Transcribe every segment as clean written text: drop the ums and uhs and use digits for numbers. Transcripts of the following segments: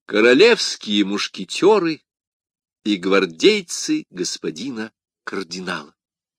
Королевские мушкетеры и гвардейцы господина кардинала.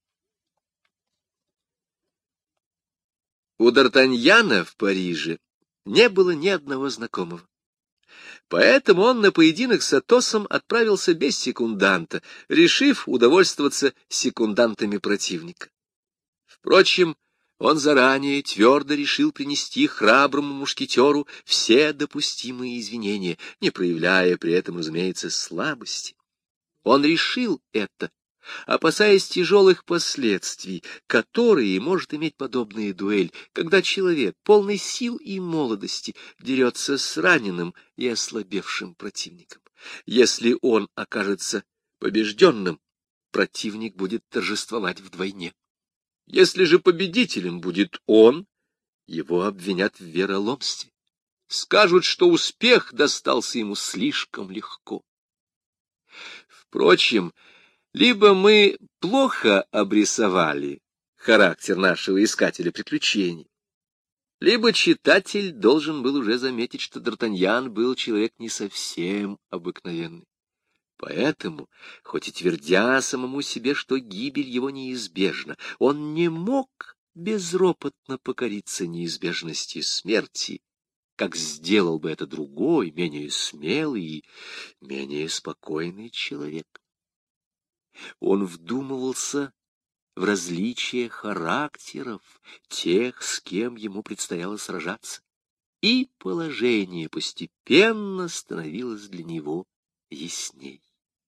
У Д'Артаньяна в Париже не было ни одного знакомого. Поэтому он на поединок с Атосом отправился без секунданта, решив удовольствоваться секундантами противника. Впрочем, он заранее твердо решил принести храброму мушкетеру все допустимые извинения, не проявляя при этом, разумеется, слабости. Он решил это, опасаясь тяжелых последствий, которые может иметь подобная дуэль, когда человек, полный сил и молодости, дерется с раненым и ослабевшим противником. Если он окажется побежденным, противник будет торжествовать вдвойне. Если же победителем будет он, его обвинят в вероломстве. Скажут, что успех достался ему слишком легко. Впрочем, либо мы плохо обрисовали характер нашего искателя приключений, либо читатель должен был уже заметить, что Д'Артаньян был человек не совсем обыкновенный. Поэтому, хоть и твердя самому себе, что гибель его неизбежна, он не мог безропотно покориться неизбежности смерти, как сделал бы это другой, менее смелый и менее спокойный человек. Он вдумывался в различия характеров тех, с кем ему предстояло сражаться, и положение постепенно становилось для него ясней.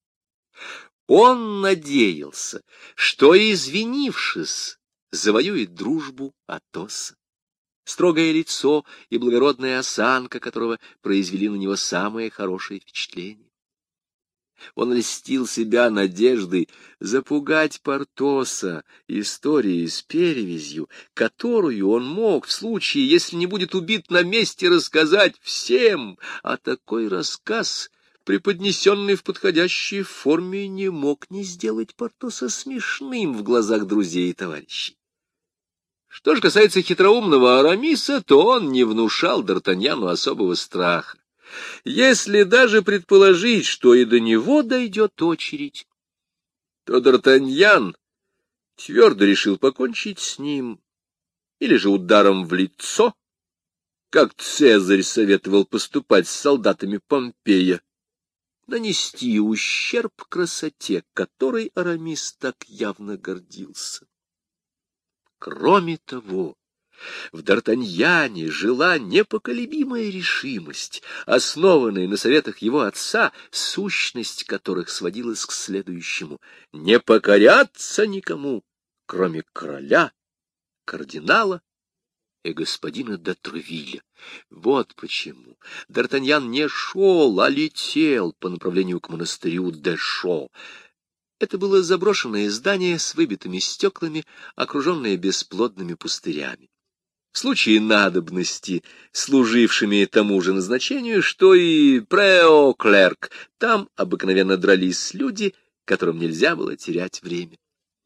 Он надеялся, что, извинившись, завоюет дружбу Атоса. Строгое лицо и благородная осанка которого произвели на него самое хорошее впечатление. Он льстил себя надеждой запугать Портоса историей с перевязью, которую он мог, в случае, если не будет убит на месте, рассказать всем, а такой рассказ, преподнесенный в подходящей форме, не мог не сделать Портоса смешным в глазах друзей и товарищей. Что же касается хитроумного Арамиса, то он не внушал Д'Артаньяну особого страха. Если даже предположить, что и до него дойдет очередь, то Д'Артаньян твердо решил покончить с ним или же ударом в лицо, как Цезарь советовал поступать с солдатами Помпея, нанести ущерб красоте, которой Арамис так явно гордился. Кроме того, в Д'Артаньяне жила непоколебимая решимость, основанная на советах его отца, сущность которых сводилась к следующему: не покоряться никому, кроме короля, кардинала и господина де Тревилля. Вот почему Д'Артаньян не шел, а летел по направлению к монастырю Дэшо. Это было заброшенное здание с выбитыми стеклами, окруженное бесплодными пустырями. В случае надобности, служившими тому же назначению, что и Прео-Клерк, там обыкновенно дрались люди, которым нельзя было терять время.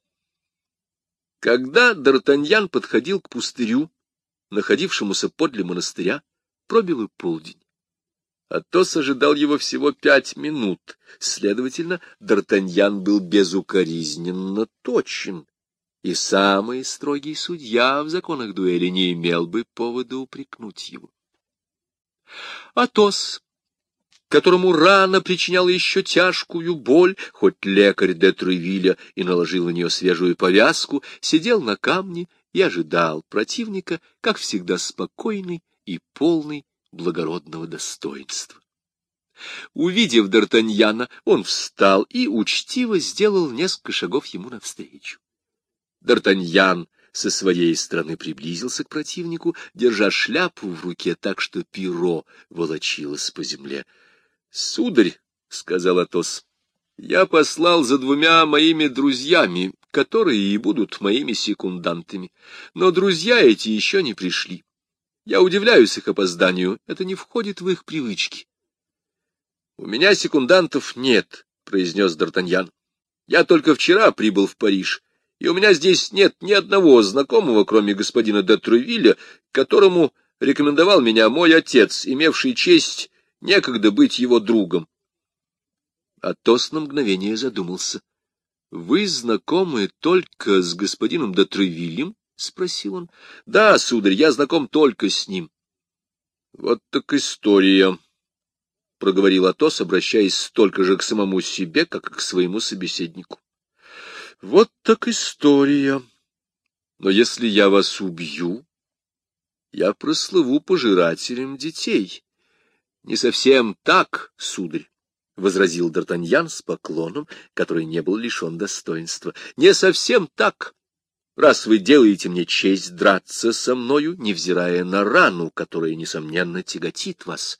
Когда Д'Артаньян подходил к пустырю, находившемуся подле монастыря, пробил и полдень. Атос ожидал его всего 5 минут, следовательно, Д'Артаньян был безукоризненно точен, и самый строгий судья в законах дуэли не имел бы повода упрекнуть его. Атос, которому рана причиняла еще тяжкую боль, хоть лекарь де Тревилля и наложил на нее свежую повязку, сидел на камне и ожидал противника, как всегда, спокойный и полный благородного достоинства. Увидев Д'Артаньяна, он встал и учтиво сделал несколько шагов ему навстречу. Д'Артаньян со своей стороны приблизился к противнику, держа шляпу в руке так, что перо волочилось по земле. — Сударь, — сказал Атос, — я послал за 2 моими друзьями, которые и будут моими секундантами, но друзья эти еще не пришли. Я удивляюсь их опозданию, это не входит в их привычки. — У меня секундантов нет, — произнес Д'Артаньян. — Я только вчера прибыл в Париж, и у меня здесь нет ни одного знакомого, кроме господина де Тревилля, которому рекомендовал меня мой отец, имевший честь некогда быть его другом. Атос на мгновение задумался. — Вы знакомы только с господином де Тревиллем? — спросил он. — Да, сударь, я знаком только с ним. — Вот так история, — проговорил Атос, обращаясь столько же к самому себе, как и к своему собеседнику. — Вот так история. Но если я вас убью, я прослыву пожирателем детей. — Не совсем так, сударь, — возразил Д'Артаньян с поклоном, который не был лишен достоинства. — Не совсем так, раз вы делаете мне честь драться со мною, невзирая на рану, которая, несомненно, тяготит вас.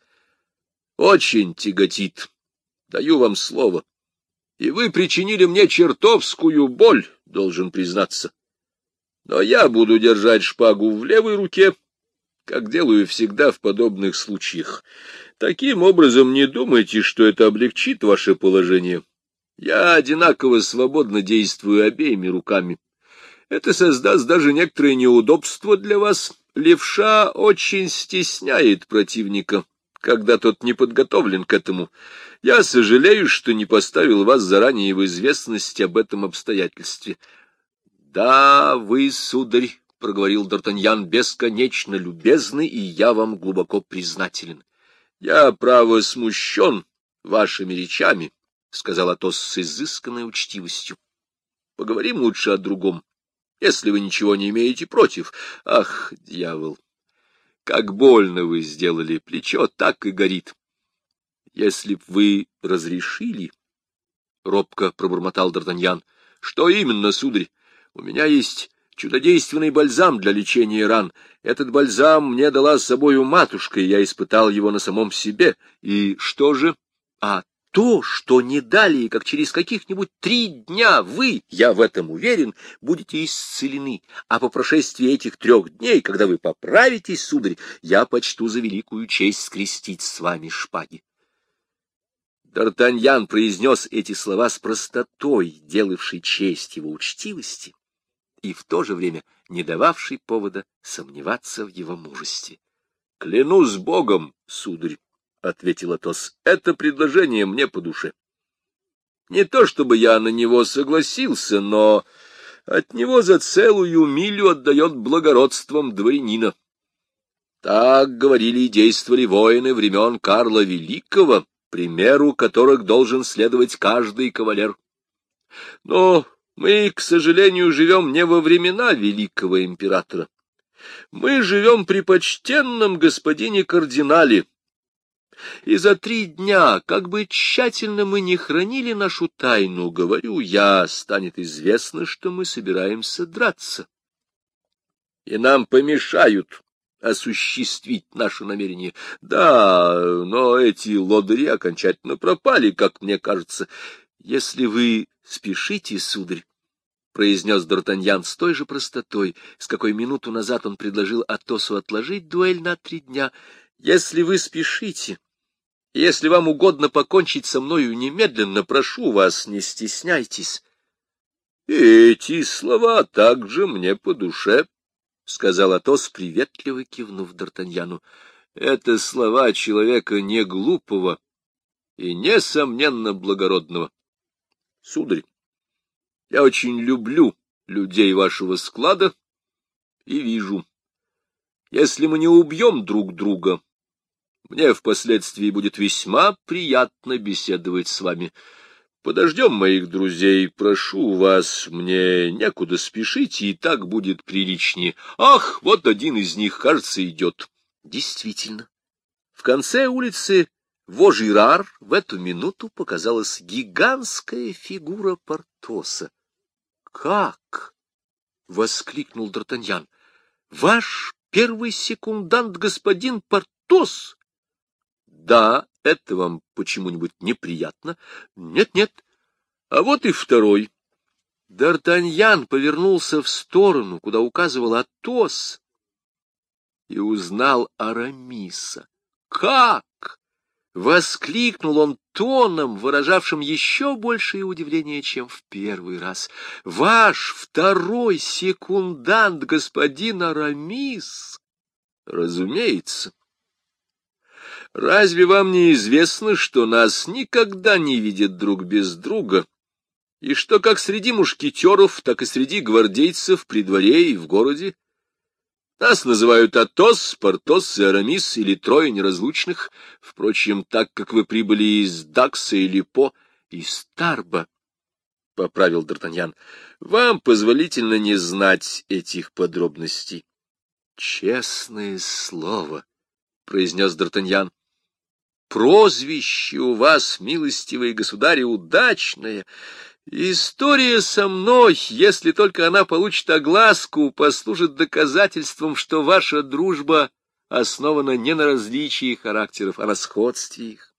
Очень тяготит, даю вам слово. И вы причинили мне чертовскую боль, должен признаться. Но я буду держать шпагу в левой руке, как делаю всегда в подобных случаях. Таким образом, не думайте, что это облегчит ваше положение. Я одинаково свободно действую обеими руками. Это создаст даже некоторое неудобство для вас. Левша очень стесняет противника, когда тот не подготовлен к этому. Я сожалею, что не поставил вас заранее в известность об этом обстоятельстве. — Да, вы, сударь, — проговорил Д'Артаньян, — бесконечно любезны, и я вам глубоко признателен. — Я, право, смущен вашими речами, — сказал Атос с изысканной учтивостью. — Поговорим лучше о другом, если вы ничего не имеете против. Ах, дьявол! Как больно вы сделали, плечо так и горит. Если б вы разрешили, — робко пробормотал Д'Артаньян. — Что именно, сударь? У меня есть чудодейственный бальзам для лечения ран. Этот бальзам мне дала с собою матушка, и я испытал его на самом себе. И что же? А то, что не далее, как через каких-нибудь 3 дня вы, я в этом уверен, будете исцелены, а по прошествии этих 3 дней, когда вы поправитесь, сударь, я почту за великую честь скрестить с вами шпаги. Д'Артаньян произнес эти слова с простотой, делавшей честь его учтивости, и в то же время не дававшей повода сомневаться в его мужестве. — Клянусь Богом, сударь, — ответил Атос, — это предложение мне по душе. Не то чтобы я на него согласился, но от него за целую милю отдает благородством дворянина. Так говорили и действовали воины времен Карла Великого, примеру которых должен следовать каждый кавалер. Но мы, к сожалению, живем не во времена великого императора. Мы живем при почтенном господине кардинале. И за 3 дня, как бы тщательно мы ни хранили нашу тайну, говорю я, станет известно, что мы собираемся драться. И нам помешают осуществить наше намерение. Да, но эти лодыри окончательно пропали, как мне кажется. Если вы спешите, сударь, — произнес Д'Артаньян с той же простотой, с какой минуту назад он предложил Атосу отложить дуэль на 3 дня, — если вы спешите, если вам угодно покончить со мною немедленно, прошу вас, не стесняйтесь. — Эти слова также мне по душе, — сказал Атос, приветливо кивнув Д'Артаньяну. — Это слова человека не глупого и, несомненно, благородного. Сударь, я очень люблю людей вашего склада и вижу, если мы не убьем друг друга, мне впоследствии будет весьма приятно беседовать с вами. Подождем моих друзей, прошу вас, мне некуда спешить, и так будет приличнее. Ах, вот один из них, кажется, идет. Действительно, в конце улицы Вожирар в эту минуту показалась гигантская фигура Портоса. — Как? — воскликнул Д'Артаньян. — Ваш первый секундант господин Портос? — Да, это вам почему-нибудь неприятно? — Нет-нет. А вот и второй. Д'Артаньян повернулся в сторону, куда указывал Атос, и узнал Арамиса. — Как? — воскликнул он тоном, выражавшим еще большее удивление, чем в первый раз. — Ваш второй секундант, господин Арамис? — Разумеется. Разве вам не известно, что нас никогда не видят друг без друга, и что как среди мушкетеров, так и среди гвардейцев при дворе и в городе нас называют Атос, Портос и Арамис, или трое неразлучных, впрочем, так как вы прибыли из Дакса или По, из Тарба, — поправил Д'Артаньян, — вам позволительно не знать этих подробностей. — Честное слово, — произнес Д'Артаньян, — прозвище у вас, милостивые государи, удачное. История со мной, если только она получит огласку, послужит доказательством, что ваша дружба основана не на различии характеров, а на сходстве их.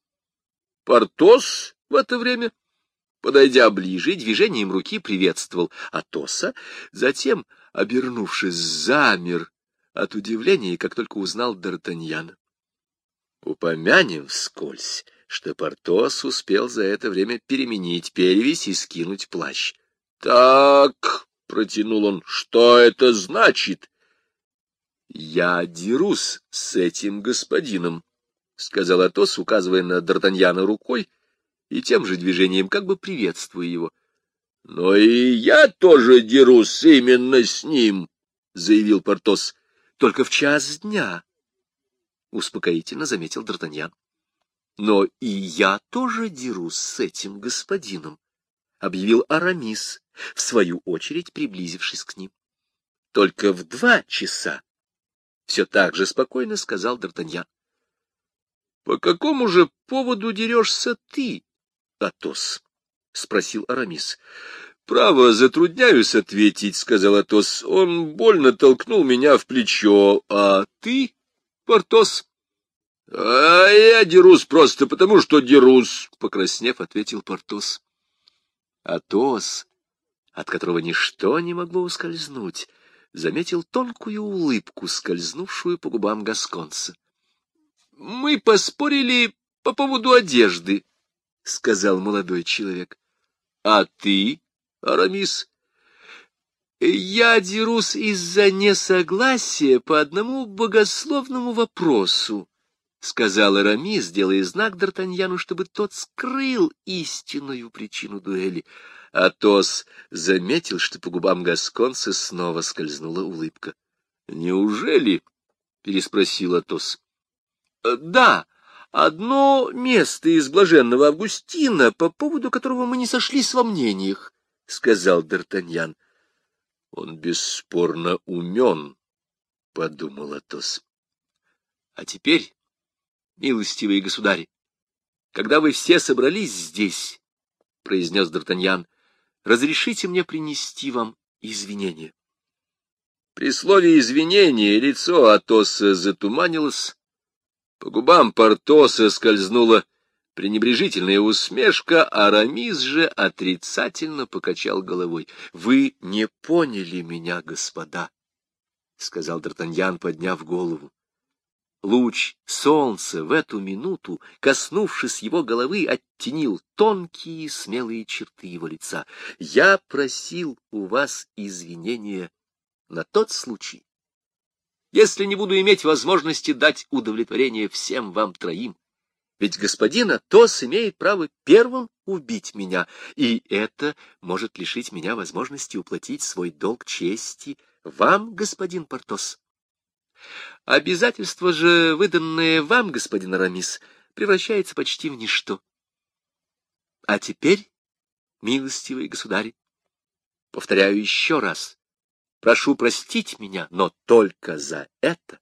Портос в это время, подойдя ближе, движением руки приветствовал Атоса, затем, обернувшись, замер от удивления, как только узнал Д'Артаньяна. Упомянем вскользь, что Портос успел за это время переменить перевязь и скинуть плащ. — Так, — протянул он, — что это значит? — Я дерусь с этим господином, — сказал Атос, указывая на Д'Артаньяна рукой и тем же движением как бы приветствуя его. — Но и я тоже дерусь именно с ним, — заявил Портос. — Только в час дня, — успокоительно заметил Д'Артаньян. — Но и я тоже дерусь с этим господином, — объявил Арамис, в свою очередь приблизившись к ним. — Только в 2 часа, — все так же спокойно сказал Д'Артаньян. — По какому же поводу дерешься ты, Атос? — спросил Арамис. — Право, затрудняюсь ответить, — сказал Атос. — Он больно толкнул меня в плечо. А ты, Портос? — А я дерусь просто потому, что дерусь, — покраснев, ответил Портос. Атос, от которого ничто не могло ускользнуть, заметил тонкую улыбку, скользнувшую по губам гасконца. — Мы поспорили по поводу одежды, — сказал молодой человек. — А ты, Арамис? — Я дерусь из-за несогласия по одному богословному вопросу, — сказал Арамис, делая знак Д'Артаньяну, чтобы тот скрыл истинную причину дуэли. Атос заметил, что по губам гасконца снова скользнула улыбка. — Неужели? — переспросил Атос. — Да, одно место из блаженного Августина, по поводу которого мы не сошлись во мнениях, — сказал Д'Артаньян. — Он бесспорно умен, — подумал Атос. — А теперь, милостивые государи, когда вы все собрались здесь, — произнес Д'Артаньян, — разрешите мне принести вам извинения. При слове «извинения» лицо Атоса затуманилось, по губам Портоса скользнула пренебрежительная усмешка, а Арамис же отрицательно покачал головой. — Вы не поняли меня, господа, — сказал Д'Артаньян, подняв голову. Луч солнца в эту минуту, коснувшись его головы, оттенил тонкие смелые черты его лица. Я просил у вас извинения на тот случай, если не буду иметь возможности дать удовлетворение всем вам троим. Ведь господин Атос имеет право первым убить меня, и это может лишить меня возможности уплатить свой долг чести вам, господин Портос. Обязательство же, выданное вам, господин Арамис, превращается почти в ничто. А теперь, милостивые государи, повторяю еще раз, прошу простить меня, но только за это.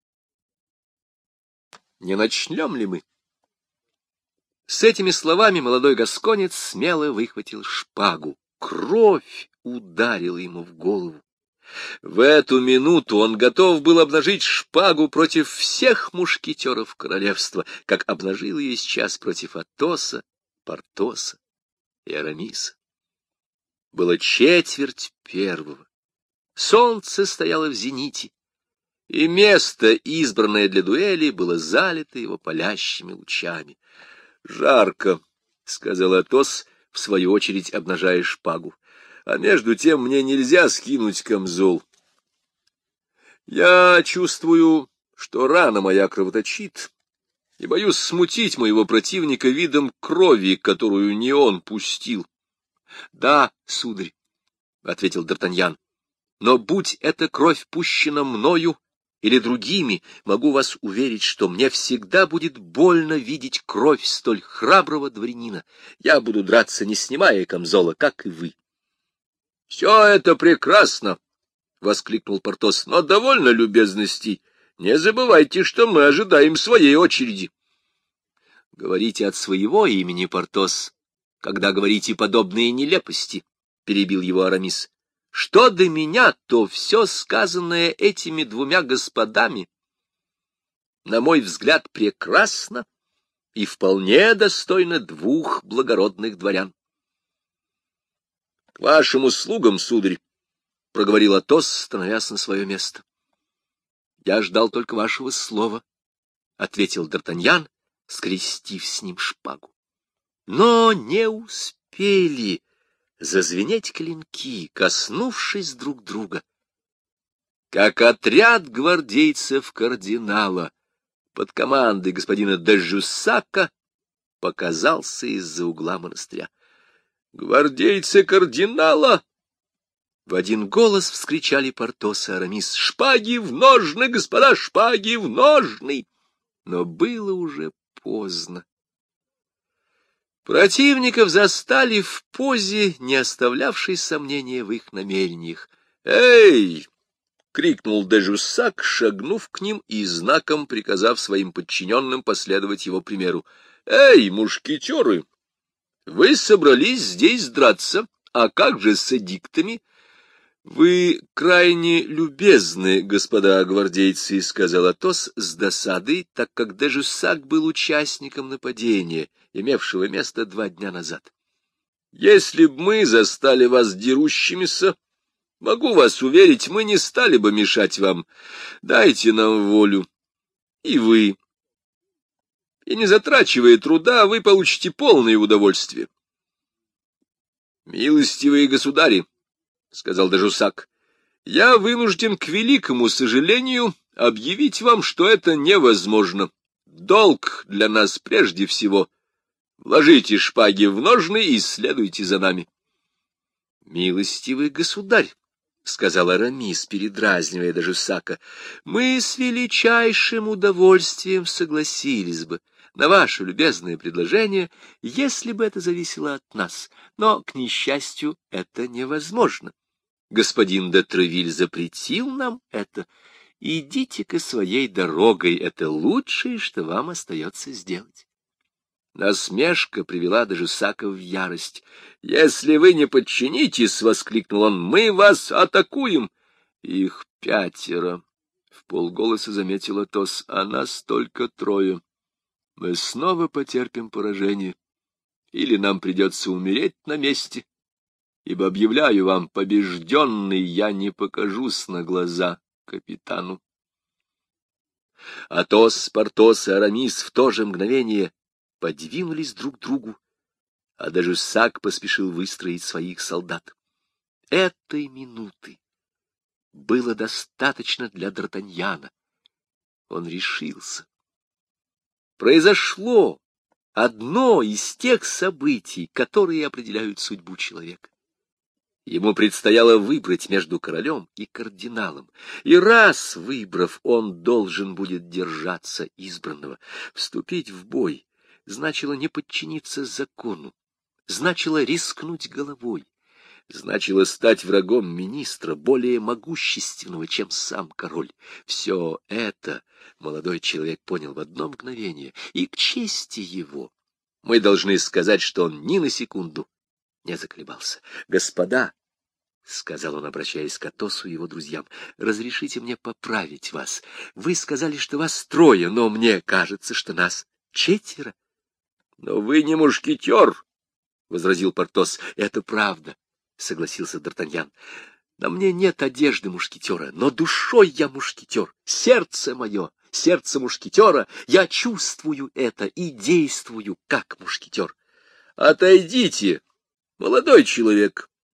Не начнем ли мы? С этими словами молодой гасконец смело выхватил шпагу. Кровь ударила ему в голову. В эту минуту он готов был обнажить шпагу против всех мушкетеров королевства, как обнажил ее сейчас против Атоса, Портоса и Арамиса. Было 1:15. Солнце стояло в зените, и место, избранное для дуэли, было залито его палящими лучами. — Жарко, — сказал Атос, в свою очередь обнажая шпагу. А между тем мне нельзя скинуть камзол. Я чувствую, что рана моя кровоточит, и боюсь смутить моего противника видом крови, которую не он пустил. — Да, сударь, — ответил Д'Артаньян, — но будь эта кровь пущена мною или другими, могу вас уверить, что мне всегда будет больно видеть кровь столь храброго дворянина. Я буду драться, не снимая камзола, как и вы. — Все это прекрасно, — воскликнул Портос, — но довольно любезностей. Не забывайте, что мы ожидаем своей очереди. — Говорите от своего имени, Портос, когда говорите подобные нелепости, — перебил его Арамис. — Что до меня, то все сказанное этими двумя господами, на мой взгляд, прекрасно и вполне достойно двух благородных дворян. — К вашим услугам, сударь, — проговорил Атос, становясь на свое место. — Я ждал только вашего слова, — ответил Д'Артаньян, скрестив с ним шпагу. Но не успели зазвенеть клинки, коснувшись друг друга, как отряд гвардейцев кардинала под командой господина де Жюссака показался из-за угла монастыря. «Гвардейцы кардинала!» В один голос вскричали Портос и Арамис: «Шпаги в ножны, господа, шпаги в ножны!» Но было уже поздно. Противников застали в позе, не оставлявшей сомнения в их намерениях. «Эй!» — крикнул де Жуссак, шагнув к ним и знаком приказав своим подчиненным последовать его примеру. «Эй, мушкетеры! Вы собрались здесь драться, а как же с эдиктами?» «Вы крайне любезны, господа гвардейцы», — сказал Атос с досадой, так как де Жуссак был участником нападения, имевшего место 2 дня назад. «Если б мы застали вас дерущимися, могу вас уверить, мы не стали бы мешать вам. Дайте нам волю. И вы. И не затрачивая труда, вы получите полное удовольствие». «Милостивые государи», — сказал де Жуссак, — «я вынужден, к великому сожалению, объявить вам, что это невозможно. Долг для нас прежде всего. Вложите шпаги в ножны и следуйте за нами». «Милостивый государь», — сказал Арамис, передразнивая де Жуссака, — «мы с величайшим удовольствием согласились бы на ваше любезное предложение, если бы это зависело от нас, но, к несчастью, это невозможно. Господин де Тревиль запретил нам это. Идите-ка своей дорогой, это лучшее, что вам остается сделать». Насмешка привела де Жуссака в ярость. «Если вы не подчинитесь, — воскликнул он, — мы вас атакуем». «Их 5, — вполголоса заметил Атос, — а нас только 3. Мы снова потерпим поражение, или нам придется умереть на месте, ибо, объявляю вам, побежденный я не покажусь на глаза капитану». Атос, Портос и Арамис в то же мгновение подвинулись друг к другу, а де Жуссак поспешил выстроить своих солдат. Этой минуты было достаточно для Д'Артаньяна. Он решился. Произошло одно из тех событий, которые определяют судьбу человека. Ему предстояло выбрать между королем и кардиналом, и раз выбрав, он должен будет держаться избранного. Вступить в бой значило не подчиниться закону, значило рискнуть головой, значило стать врагом министра, более могущественного, чем сам король. Все это молодой человек понял в одно мгновение, и к чести его мы должны сказать, что он ни на секунду не заколебался. «Господа, — сказал он, обращаясь к Атосу и его друзьям, — разрешите мне поправить вас. Вы сказали, что вас 3, но мне кажется, что нас 4. «Но вы не мушкетер», — возразил Портос. «Это правда», — согласился Д'Артаньян. «На мне нет одежды мушкетера, но душой я мушкетер. Сердце мое, сердце мушкетера, я чувствую это и действую как мушкетер». «Отойдите, молодой человек», —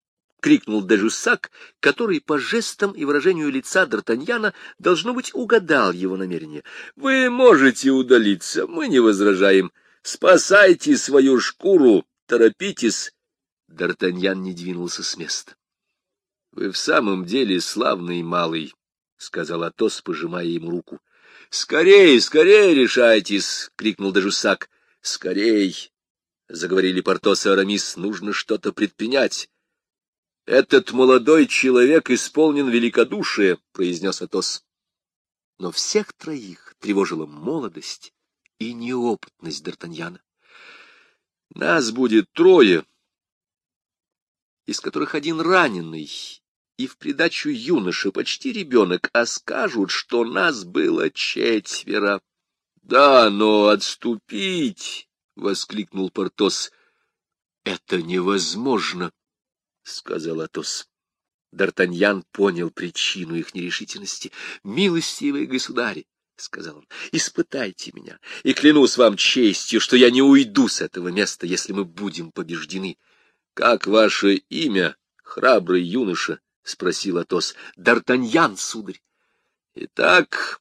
крикнул де Жуссак, который по жестам и выражению лица Д'Артаньяна, должно быть, угадал его намерение. — Вы можете удалиться, мы не возражаем. Спасайте свою шкуру, торопитесь. Д'Артаньян не двинулся с места. — Вы в самом деле славный малый, — сказал Атос, пожимая ему руку. — Скорей, скорей решайтесь! — крикнул де Жуссак. — Скорей! — заговорили Портос и Арамис. — Нужно что-то предпринять. — Этот молодой человек исполнен великодушия, — произнес Атос. Но всех троих тревожила молодость и неопытность Д'Артаньяна. — Нас будет трое, из которых один раненый, и в придачу юноша, почти ребенок, а скажут, что нас было четверо. — Да, но отступить! — воскликнул Портос. — Это невозможно! — сказал Атос. Д'Артаньян понял причину их нерешительности. — Милостивые государи, — сказал он, — испытайте меня, и клянусь вам честью, что я не уйду с этого места, если мы будем побеждены. — Как ваше имя, храбрый юноша? — спросил Атос. — Д'Артаньян, сударь. — Итак,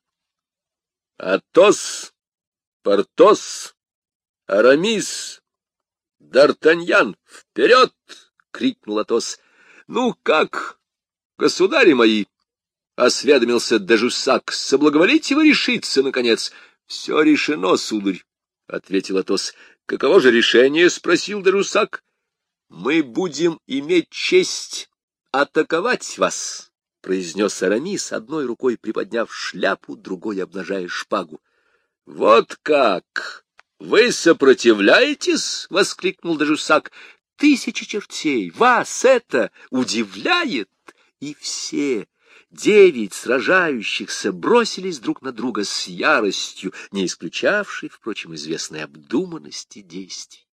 Атос, Портос, Арамис, Д'Артаньян, вперед! — крикнул Атос. — Ну как, государи мои? — осведомился де Жуссак. — Соблаговолите вы решиться, наконец? — Все решено, сударь, — ответил Атос. — Каково же решение? — спросил де Жуссак. — Мы будем иметь честь атаковать вас, — произнес Арамис, одной рукой приподняв шляпу, другой обнажая шпагу. — Вот как! Вы сопротивляетесь? — воскликнул де Жуссак. — Тысячи чертей! Вас это удивляет! И все 9 сражающихся бросились друг на друга с яростью, не исключавшей, впрочем, известной обдуманности действий.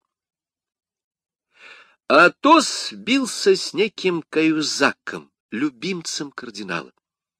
Атос бился с неким Каюзаком, любимцем кардинала.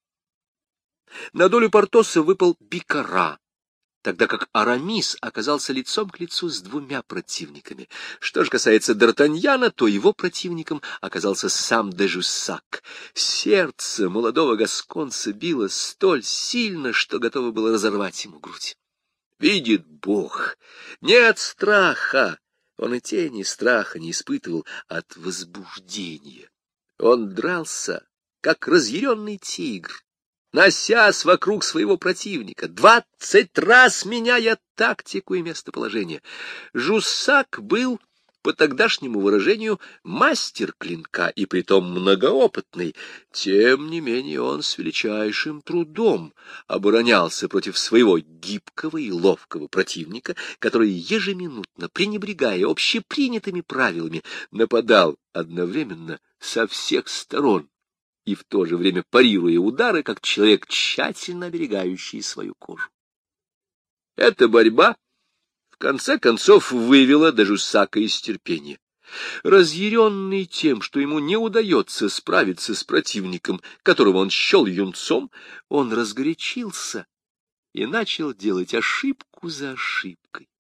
На долю Портоса выпал Бикара, тогда как Арамис оказался лицом к лицу с 2 противниками. Что же касается Д'Артаньяна, то его противником оказался сам де Жуссак. Сердце молодого гасконца било столь сильно, что готово было разорвать ему грудь. Видит Бог, нет страха! Он и тени страха не испытывал от возбуждения. Он дрался, как разъяренный тигр, носясь вокруг своего противника, 20 раз меняя тактику и местоположение. Жуссак был, по тогдашнему выражению, мастер клинка, и притом многоопытный. Тем не менее он с величайшим трудом оборонялся против своего гибкого и ловкого противника, который ежеминутно, пренебрегая общепринятыми правилами, нападал одновременно со всех сторон и в то же время парируя удары, как человек, тщательно оберегающий свою кожу. Эта борьба в конце концов вывела де Жуссака из терпения. Разъяренный тем, что ему не удается справиться с противником, которого он счел юнцом, он разгорячился и начал делать ошибку за ошибкой.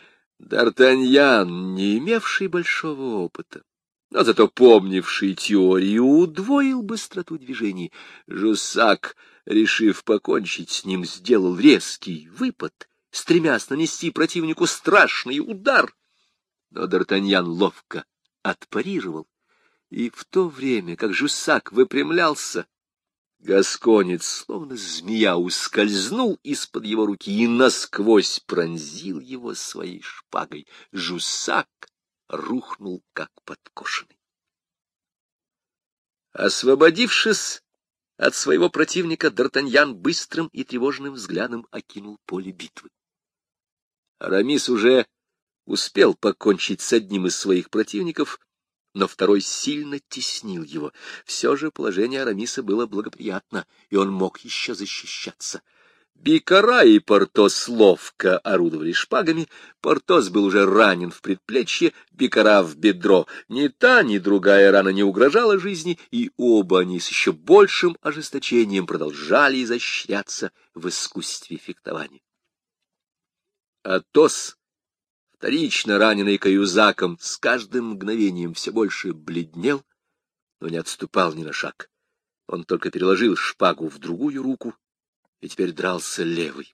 Д'Артаньян, не имевший большого опыта, но зато помнивший теорию, удвоил быстроту движений. Жуссак, решив покончить с ним, сделал резкий выпад, стремясь нанести противнику страшный удар. Но Д'Артаньян ловко отпарировал, и в то время, как Жуссак выпрямлялся, гасконец, словно змея, ускользнул из-под его руки и насквозь пронзил его своей шпагой. Жуссак рухнул, как подкошенный. Освободившись от своего противника, Д'Артаньян быстрым и тревожным взглядом окинул поле битвы. Арамис уже успел покончить с одним из своих противников, но второй сильно теснил его. Все же положение Арамиса было благоприятно, и он мог еще защищаться. Бикара и Портос ловко орудовали шпагами. Портос был уже ранен в предплечье, Бикара в бедро. Ни та, ни другая рана не угрожала жизни, и оба они с еще большим ожесточением продолжали изощряться в искусстве фехтования. Атос, вторично раненый Каюзаком, с каждым мгновением все больше бледнел но не отступал ни на шаг. Он только переложил шпагу в другую руку и теперь дрался левой.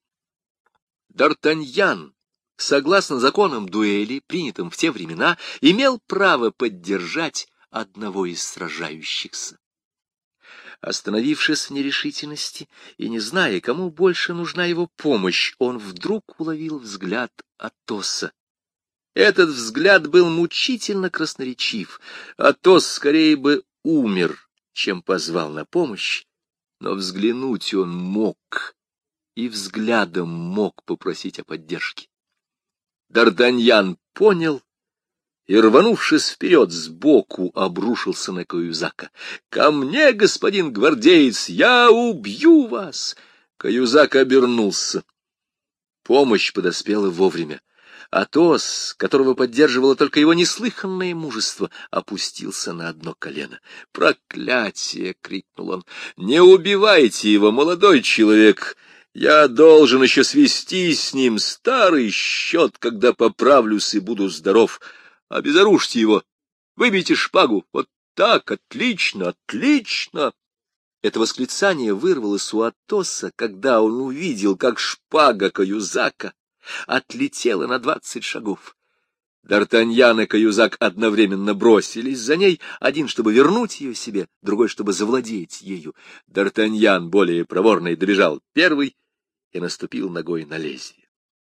Д'Артаньян, согласно законам дуэли, принятым в те времена, имел право поддержать одного из сражающихся. Остановившись в нерешительности и не зная, кому больше нужна его помощь, он вдруг уловил взгляд Атоса. Этот взгляд был мучительно красноречив. Атос скорее бы умер, чем позвал на помощь, но взглянуть он мог, и взглядом мог попросить о поддержке. Д'Артаньян понял и, рванувшись вперед, сбоку обрушился на Каюзака. «Ко мне, господин гвардеец, я убью вас!» Каюзак обернулся. Помощь подоспела вовремя. Атос, которого поддерживало только его неслыханное мужество, опустился на одно колено. «Проклятие!» — крикнул он. «Не убивайте его, молодой человек! Я должен еще свести с ним старый счет, когда поправлюсь и буду здоров. Обезоружьте его, выбейте шпагу. Вот так, отлично, отлично!» Это восклицание вырвалось у Атоса, когда он увидел, как шпага Каюзака отлетела на 20 шагов. Д'Артаньян и Каюзак одновременно бросились за ней, один, чтобы вернуть ее себе, другой, чтобы завладеть ею. Д'Артаньян, более проворный, добежал первый и наступил ногой на лезвие.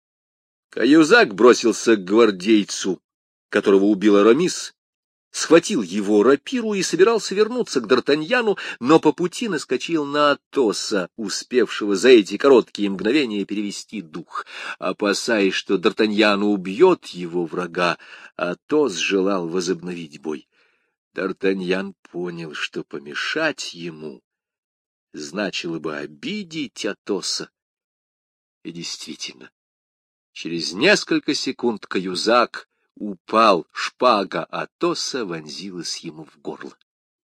Каюзак бросился к гвардейцу, которого убил Арамис, схватил его рапиру и собирался вернуться к Д'Артаньяну, но по пути наскочил на Атоса, успевшего за эти короткие мгновения перевести дух. Опасаясь, что Д'Артаньян убьет его врага, Атос желал возобновить бой. Д'Артаньян понял, что помешать ему значило бы обидеть Атоса. И действительно, через несколько секунд Каюзак упал, шпага Атоса вонзилась ему в горло.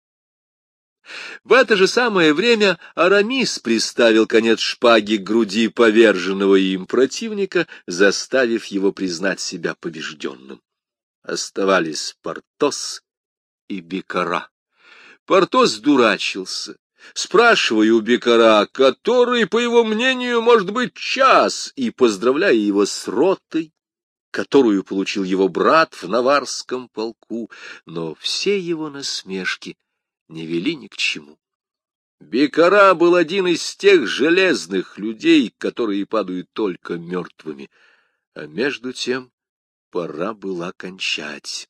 В это же самое время Арамис приставил конец шпаги к груди поверженного им противника, заставив его признать себя побежденным. Оставались Портос и Бикара. Портос дурачился, спрашивая у Бикара, который, по его мнению, может быть час, и поздравляя его с ротой, которую получил его брат в наварском полку, но все его насмешки не вели ни к чему. Бикара был один из тех железных людей, которые падают только мертвыми, а между тем пора была кончать.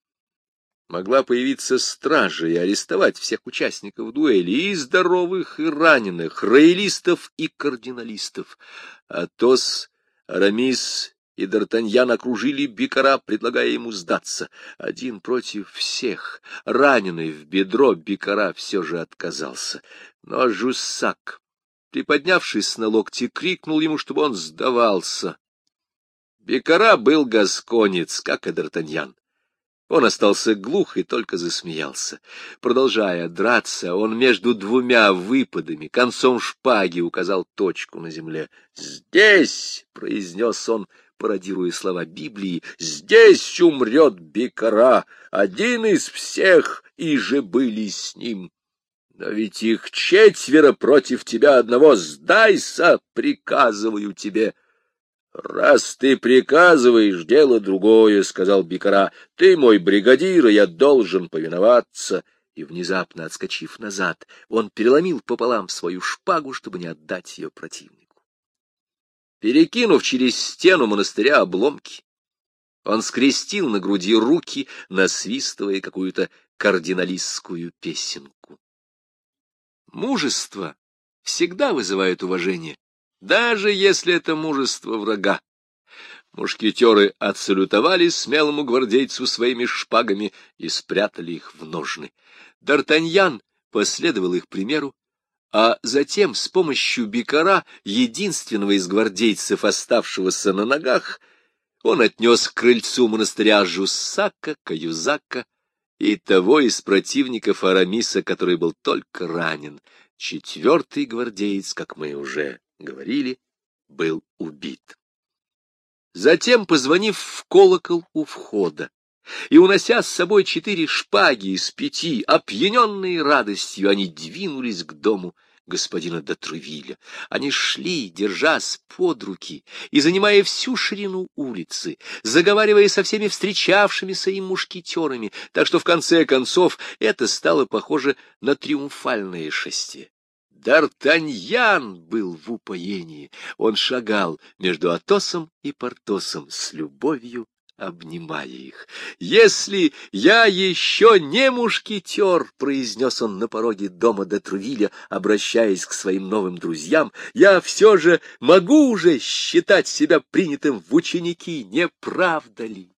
Могла появиться стража и арестовать всех участников дуэли, и здоровых, и раненых, роялистов и кардиналистов. Атос, Арамис и Д'Артаньян окружили Бикара, предлагая ему сдаться. Один против всех, раненый в бедро, Бикара все же отказался. Но Жуссак, приподнявшись на локти, крикнул ему, чтобы он сдавался. Бикара был гасконец, как и Д'Артаньян. Он остался глух и только засмеялся. Продолжая драться, он между двумя выпадами концом шпаги указал точку на земле. «Здесь!» — произнес он, пародируя слова Библии, «здесь умрет Бикара, один из всех, и же были с ним. Но ведь их 4 против тебя одного, сдайся, приказываю тебе». «Раз ты приказываешь, дело другое», — сказал Бикара. «Ты мой бригадир, и я должен повиноваться». И, внезапно отскочив назад, он переломил пополам свою шпагу, чтобы не отдать ее противнику. Перекинув через стену монастыря обломки, он скрестил на груди руки, насвистывая какую-то кардиналистскую песенку. Мужество всегда вызывает уважение, даже если это мужество врага. Мушкетеры отсалютовали смелому гвардейцу своими шпагами и спрятали их в ножны. Д'Артаньян последовал их примеру, а затем с помощью Бикара, единственного из гвардейцев, оставшегося на ногах, он отнес к крыльцу монастыря Жуссака, Каюзака и того из противников Арамиса, который был только ранен. 4-й гвардеец, как мы уже говорили, был убит. Затем, позвонив в колокол у входа, и, унося с собой 4 шпаги из 5, опьяненные радостью, они двинулись к дому господина де Тревилля. Они шли, держась под руки и занимая всю ширину улицы, заговаривая со всеми встречавшимися им мушкетерами, так что в конце концов это стало похоже на триумфальное шествие. Д'Артаньян был в упоении. Он шагал между Атосом и Портосом с любовью, обнимая их. «Если я еще не мушкетер, — произнес он на пороге дома де Тревилля, обращаясь к своим новым друзьям, — я все же могу уже считать себя принятым в ученики, не правда ли?»